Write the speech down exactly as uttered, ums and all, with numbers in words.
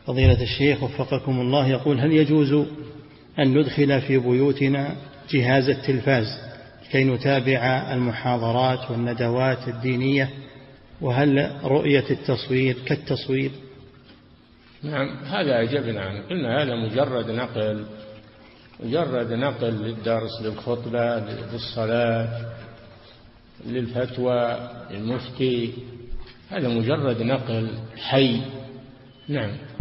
فضيلة الشيخ وفقكم الله، يقول: هل يجوز أن ندخل في بيوتنا جهاز التلفاز كي نتابع المحاضرات والندوات الدينية؟ وهل رؤية التصوير كالتصوير؟ نعم، هذا أجبنا عنه، قلنا هذا مجرد نقل مجرد نقل للدرس، للخطبة، للصلاة، للفتوى، للمفتي، هذا مجرد نقل حي. نعم.